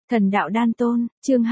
Thần đạo đan tôn, chương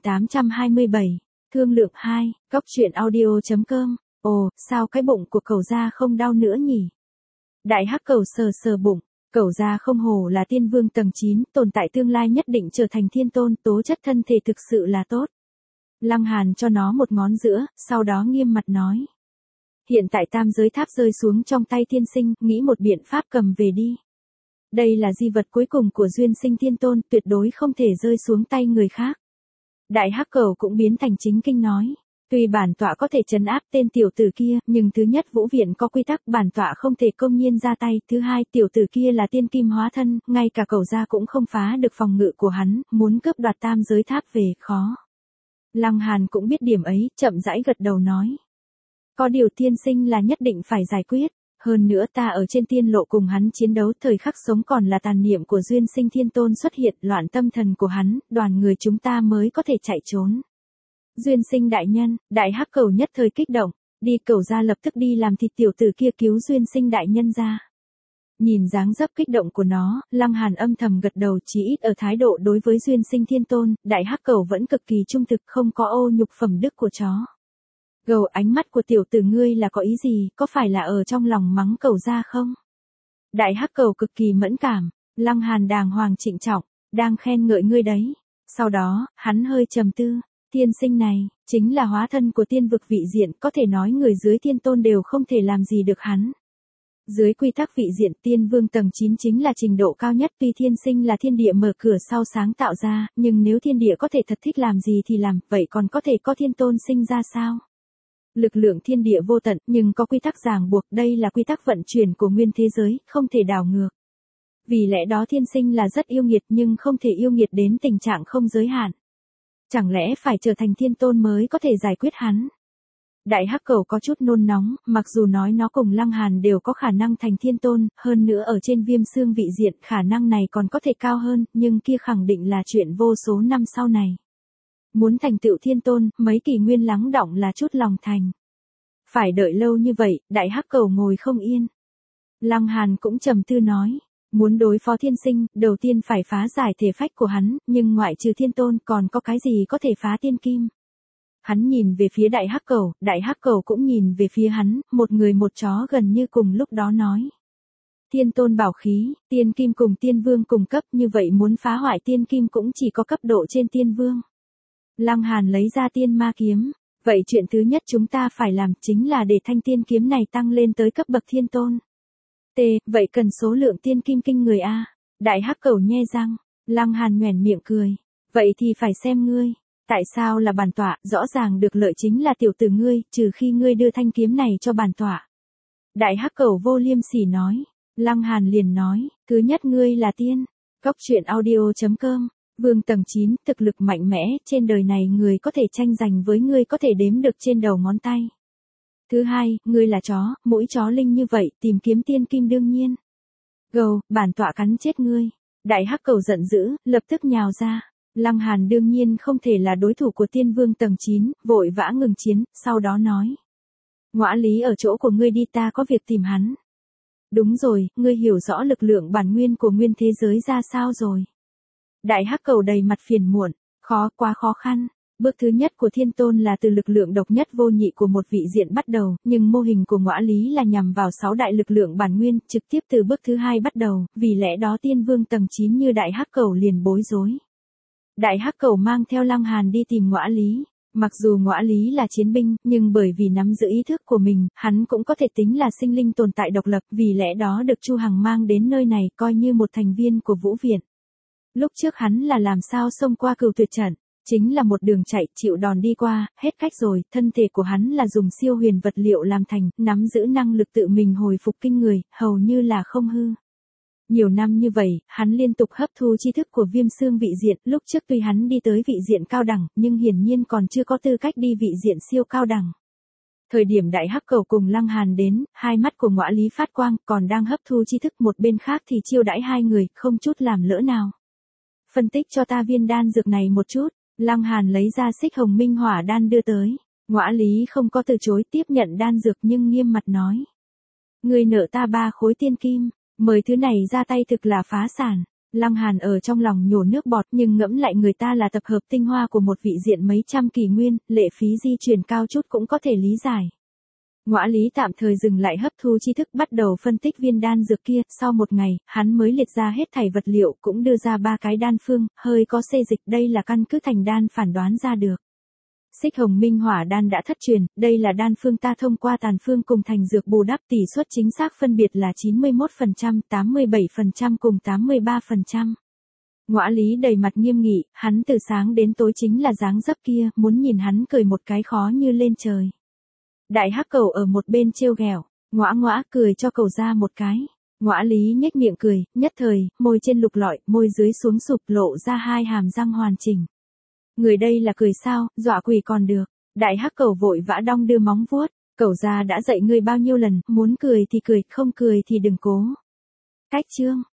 2827, thương lượng 2, góc truyện audio.com. Ồ, sao cái bụng của cẩu gia không đau nữa nhỉ? Đại hắc cẩu sờ sờ bụng, cẩu gia không hổ là tiên vương tầng 9, tồn tại tương lai nhất định trở thành thiên tôn, tố chất thân thể thực sự là tốt. Lăng Hàn cho nó một ngón giữa, sau đó nghiêm mặt nói. Hiện tại tam giới tháp rơi xuống trong tay tiên sinh, nghĩ một biện pháp cầm về đi. Đây là di vật cuối cùng của duyên sinh thiên tôn, tuyệt đối không thể rơi xuống tay người khác. Đại hắc cẩu cũng biến thành chính kinh nói. Tuy bản tọa có thể trấn áp tên tiểu tử kia, nhưng thứ nhất vũ viện có quy tắc bản tọa không thể công nhiên ra tay. Thứ hai tiểu tử kia là tiên kim hóa thân, ngay cả cẩu gia cũng không phá được phòng ngự của hắn, muốn cướp đoạt tam giới tháp về, khó. Lăng Hàn cũng biết điểm ấy, chậm rãi gật đầu nói. Có điều tiên sinh là nhất định phải giải quyết. Hơn nữa ta ở trên tiên lộ cùng hắn chiến đấu, thời khắc sống còn là tàn niệm của duyên sinh thiên tôn xuất hiện, loạn tâm thần của hắn, đoàn người chúng ta mới có thể chạy trốn. Duyên sinh đại nhân, đại hắc cẩu nhất thời kích động, đi cẩu gia lập tức đi làm thịt tiểu tử kia cứu duyên sinh đại nhân ra. Nhìn dáng dấp kích động của nó, Lăng Hàn âm thầm gật đầu, chỉ ít ở thái độ đối với duyên sinh thiên tôn, đại hắc cẩu vẫn cực kỳ trung thực, không có ô nhục phẩm đức của chó. Gầu, ánh mắt của tiểu tử ngươi là có ý gì, có phải là ở trong lòng mắng cẩu gia không? Đại hắc cẩu cực kỳ mẫn cảm, Lăng Hàn đàng hoàng trịnh trọng, đang khen ngợi ngươi đấy. Sau đó, hắn hơi trầm tư, tiên sinh này, chính là hóa thân của tiên vực vị diện, có thể nói người dưới thiên tôn đều không thể làm gì được hắn. Dưới quy tắc vị diện tiên vương tầng 9 chính là trình độ cao nhất, tuy thiên sinh là thiên địa mở cửa sau sáng tạo ra, nhưng nếu thiên địa có thể thật thích làm gì thì làm, vậy còn có thể có thiên tôn sinh ra sao? Lực lượng thiên địa vô tận, nhưng có quy tắc ràng buộc, đây là quy tắc vận chuyển của nguyên thế giới, không thể đảo ngược. Vì lẽ đó thiên sinh là rất yêu nghiệt nhưng không thể yêu nghiệt đến tình trạng không giới hạn. Chẳng lẽ phải trở thành thiên tôn mới có thể giải quyết hắn? Đại hắc cẩu có chút nôn nóng, mặc dù nói nó cùng Lăng Hàn đều có khả năng thành thiên tôn, hơn nữa ở trên viêm xương vị diện khả năng này còn có thể cao hơn, nhưng kia khẳng định là chuyện vô số năm sau này. Muốn thành tựu thiên tôn, mấy kỷ nguyên lắng đọng là chút lòng thành. Phải đợi lâu như vậy, đại hắc cẩu ngồi không yên. Lăng Hàn cũng trầm tư nói, muốn đối phó thiên sinh, đầu tiên phải phá giải thể phách của hắn, nhưng ngoại trừ thiên tôn còn có cái gì có thể phá tiên kim. Hắn nhìn về phía đại hắc cẩu cũng nhìn về phía hắn, một người một chó gần như cùng lúc đó nói. Thiên tôn bảo khí, tiên kim cùng tiên vương cùng cấp, như vậy muốn phá hoại tiên kim cũng chỉ có cấp độ trên tiên vương. Lăng Hàn lấy ra tiên ma kiếm, vậy chuyện thứ nhất chúng ta phải làm chính là để thanh tiên kiếm này tăng lên tới cấp bậc thiên tôn. Vậy cần số lượng tiên kim kinh người a. Đại hắc cẩu nhe răng, Lăng Hàn nhoẻn miệng cười, vậy thì phải xem ngươi. Tại sao là bản tọa, rõ ràng được lợi chính là tiểu tử ngươi, trừ khi ngươi đưa thanh kiếm này cho bản tọa. Đại hắc cẩu vô liêm sỉ nói, Lăng Hàn liền nói, thứ nhất ngươi là tiên. Góc truyện audio.com. Vương tầng 9, thực lực mạnh mẽ, trên đời này người có thể tranh giành với ngươi có thể đếm được trên đầu ngón tay. Thứ hai, ngươi là chó, mũi chó linh như vậy, tìm kiếm tiên kim đương nhiên. Gầu, bản tọa cắn chết ngươi. Đại hắc cẩu giận dữ, lập tức nhào ra. Lăng Hàn đương nhiên không thể là đối thủ của tiên vương tầng 9, vội vã ngừng chiến, sau đó nói. Ngõa Lý ở chỗ của ngươi đi, ta có việc tìm hắn. Đúng rồi, ngươi hiểu rõ lực lượng bản nguyên của nguyên thế giới ra sao rồi. Đại hắc cẩu đầy mặt phiền muộn, quá khó khăn. Bước thứ nhất của thiên tôn là từ lực lượng độc nhất vô nhị của một vị diện bắt đầu, nhưng mô hình của Ngõa Lý là nhằm vào 6 đại lực lượng bản nguyên, trực tiếp từ bước thứ hai bắt đầu, vì lẽ đó tiên vương tầng 9 như đại hắc cẩu liền bối rối. Đại hắc cẩu mang theo Lăng Hàn đi tìm Ngõa Lý. Mặc dù Ngõa Lý là chiến binh, nhưng bởi vì nắm giữ ý thức của mình, hắn cũng có thể tính là sinh linh tồn tại độc lập, vì lẽ đó được Chu Hằng mang đến nơi này coi như một thành viên của Vũ Viện. Lúc trước hắn là làm sao xông qua Cửu Tuyệt trận, chính là một đường chạy, chịu đòn đi qua, hết cách rồi, thân thể của hắn là dùng siêu huyền vật liệu làm thành, nắm giữ năng lực tự mình hồi phục kinh người, hầu như là không hư. Nhiều năm như vậy, hắn liên tục hấp thu tri thức của viêm xương vị diện, lúc trước tuy hắn đi tới vị diện cao đẳng, nhưng hiển nhiên còn chưa có tư cách đi vị diện siêu cao đẳng. Thời điểm đại hắc cẩu cùng Lăng Hàn đến, hai mắt của Ngõa Lý phát quang, còn đang hấp thu tri thức, một bên khác thì chiêu đãi hai người, không chút làm lỡ nào. Phân tích cho ta viên đan dược này một chút. Lăng Hàn lấy ra xích hồng minh hỏa đan đưa tới. Ngõa Lý không có từ chối, tiếp nhận đan dược nhưng nghiêm mặt nói. Ngươi nợ ta 3 khối tiên kim, mời thứ này ra tay thực là phá sản. Lăng Hàn ở trong lòng nhổ nước bọt, nhưng ngẫm lại người ta là tập hợp tinh hoa của một vị diện mấy trăm kỷ nguyên, lệ phí di chuyển cao chút cũng có thể lý giải. Ngõa Lý tạm thời dừng lại hấp thu tri thức, bắt đầu phân tích viên đan dược kia, sau một ngày, hắn mới liệt ra hết thảy vật liệu, cũng đưa ra 3 cái đan phương, hơi có xê dịch, đây là căn cứ thành đan phản đoán ra được. Xích Hồng Minh Hỏa đan đã thất truyền, đây là đan phương ta thông qua tàn phương cùng thành dược bù đắp, tỷ suất chính xác phân biệt là 91%, 87% cùng 83%. Ngõa Lý đầy mặt nghiêm nghị, hắn từ sáng đến tối chính là dáng dấp kia, muốn nhìn hắn cười một cái khó như lên trời. Đại Hắc Cẩu ở một bên trêu ghẹo, Ngõa cười cho cậu ra một cái. Ngõa Lý nhếch miệng cười, nhất thời, môi trên lục lọi, môi dưới xuống sụp lộ ra 2 hàm răng hoàn chỉnh. Người đây là cười sao, dọa quỷ còn được. Đại Hắc Cẩu vội vã đong đưa móng vuốt, cậu ra đã dạy ngươi bao nhiêu lần, muốn cười thì cười, không cười thì đừng cố. Cách chương.